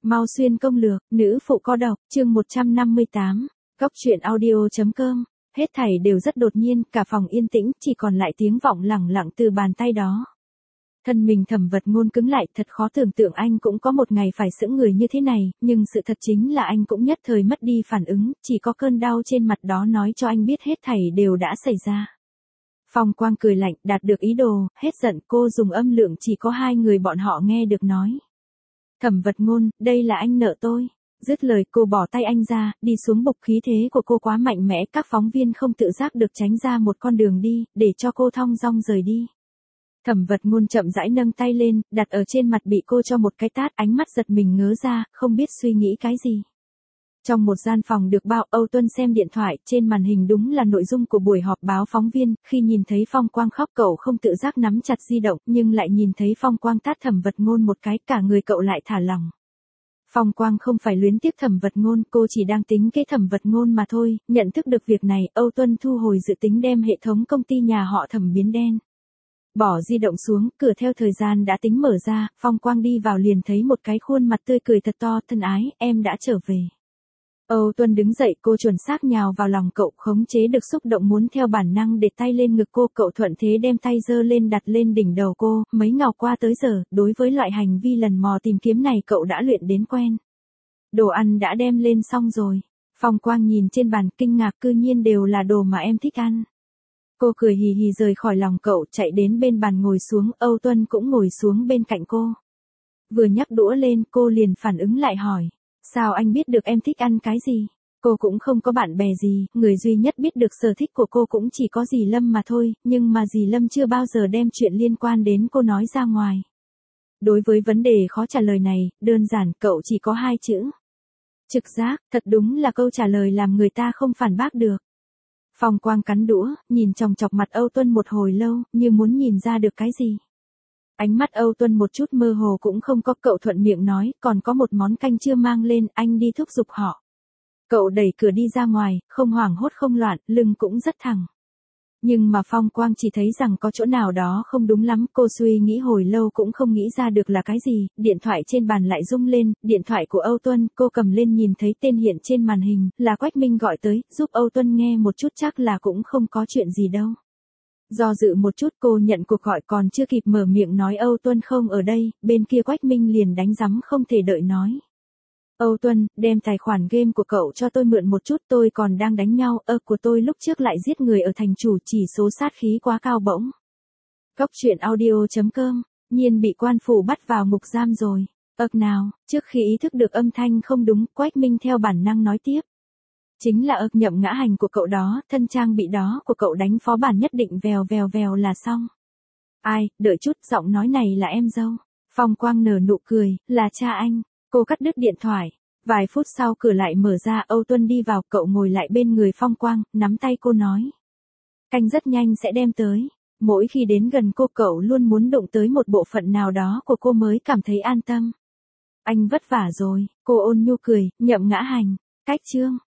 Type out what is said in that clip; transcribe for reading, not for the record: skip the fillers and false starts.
Mau xuyên công lược, nữ phụ có độc, chương 158, Góc truyện audio.com, hết thảy đều rất đột nhiên, cả phòng yên tĩnh, chỉ còn lại tiếng vọng lẳng lặng từ bàn tay đó. Thân mình Thẩm Vật Ngôn cứng lại, thật khó tưởng tượng anh cũng có một ngày phải sững người như thế này, nhưng sự thật chính là anh cũng nhất thời mất đi phản ứng, chỉ có cơn đau trên mặt đó nói cho anh biết hết thảy đều đã xảy ra. Phong Quang cười lạnh, đạt được ý đồ, hết giận, cô dùng âm lượng chỉ có hai người bọn họ nghe được nói. Thẩm Vật Ngôn, đây là anh nợ tôi. Dứt lời cô bỏ tay anh ra, đi xuống bục, khí thế của cô quá mạnh mẽ, các phóng viên không tự giác được tránh ra một con đường đi, để cho cô thong dong rời đi. Thẩm Vật Ngôn chậm rãi nâng tay lên, đặt ở trên mặt bị cô cho một cái tát, ánh mắt giật mình ngớ ra, không biết suy nghĩ cái gì. Trong một gian phòng được bao, Âu Tuân xem điện thoại, trên màn hình đúng là nội dung của buổi họp báo phóng viên, khi nhìn thấy Phong Quang khóc cậu không tự giác nắm chặt di động, nhưng lại nhìn thấy Phong Quang tát Thẩm Vật Ngôn một cái, cả người cậu lại thả lỏng. Phong Quang không phải luyến tiếc Thẩm Vật Ngôn, cô chỉ đang tính kế Thẩm Vật Ngôn mà thôi, nhận thức được việc này, Âu Tuân thu hồi dự tính đem hệ thống công ty nhà họ Thẩm biến đen. Bỏ di động xuống, cửa theo thời gian đã tính mở ra, Phong Quang đi vào liền thấy một cái khuôn mặt tươi cười thật to, thân ái, em đã trở về. Âu Tuân đứng dậy, cô chuẩn xác nhào vào lòng cậu, khống chế được xúc động muốn theo bản năng để tay lên ngực cô, cậu thuận thế đem tay giơ lên đặt lên đỉnh đầu cô, mấy ngào qua tới giờ, đối với loại hành vi lần mò tìm kiếm này cậu đã luyện đến quen. Đồ ăn đã đem lên xong rồi. Phong Quang nhìn trên bàn kinh ngạc, cư nhiên đều là đồ mà em thích ăn. Cô cười hì hì rời khỏi lòng cậu, chạy đến bên bàn ngồi xuống, Âu Tuân cũng ngồi xuống bên cạnh cô. Vừa nhắc đũa lên, cô liền phản ứng lại hỏi. Sao anh biết được em thích ăn cái gì? Cô cũng không có bạn bè gì, người duy nhất biết được sở thích của cô cũng chỉ có dì Lâm mà thôi, nhưng mà dì Lâm chưa bao giờ đem chuyện liên quan đến cô nói ra ngoài. Đối với vấn đề khó trả lời này, đơn giản, cậu chỉ có hai chữ. Trực giác, thật đúng là câu trả lời làm người ta không phản bác được. Phong Quang cắn đũa, nhìn chòng chọc mặt Âu Tuân một hồi lâu, như muốn nhìn ra được cái gì. Ánh mắt Âu Tuân một chút mơ hồ cũng không có, cậu thuận miệng nói, còn có một món canh chưa mang lên, anh đi thúc giục họ. Cậu đẩy cửa đi ra ngoài, không hoảng hốt không loạn, lưng cũng rất thẳng. Nhưng mà Phong Quang chỉ thấy rằng có chỗ nào đó không đúng lắm, cô suy nghĩ hồi lâu cũng không nghĩ ra được là cái gì, điện thoại trên bàn lại rung lên, điện thoại của Âu Tuân, cô cầm lên nhìn thấy tên hiện trên màn hình, là Quách Minh gọi tới, giúp Âu Tuân nghe một chút, chắc là cũng không có chuyện gì đâu. Do dự một chút cô nhận cuộc gọi, còn chưa kịp mở miệng nói Âu Tuân không ở đây, bên kia Quách Minh liền đánh rắm không thể đợi nói. Âu Tuân, đem tài khoản game của cậu cho tôi mượn một chút, tôi còn đang đánh nhau, của tôi lúc trước lại giết người ở thành chủ, chỉ số sát khí quá cao bỗng. Góc truyện audio.com, nhiên bị quan phủ bắt vào ngục giam rồi. Nào, trước khi ý thức được âm thanh không đúng, Quách Minh theo bản năng nói tiếp. Chính là nhậm ngã hành của cậu đó, thân trang bị đó của cậu đánh phó bản nhất định vèo vèo vèo là xong. Ai, đợi chút, giọng nói này là em dâu. Phong Quang nở nụ cười, là cha anh. Cô cắt đứt điện thoại. Vài phút sau cửa lại mở ra, Âu Tuân đi vào, cậu ngồi lại bên người Phong Quang, nắm tay cô nói. Canh rất nhanh sẽ đem tới. Mỗi khi đến gần cô, cậu luôn muốn đụng tới một bộ phận nào đó của cô mới cảm thấy an tâm. Anh vất vả rồi, cô ôn nhu cười, nhậm ngã hành. Cách chương.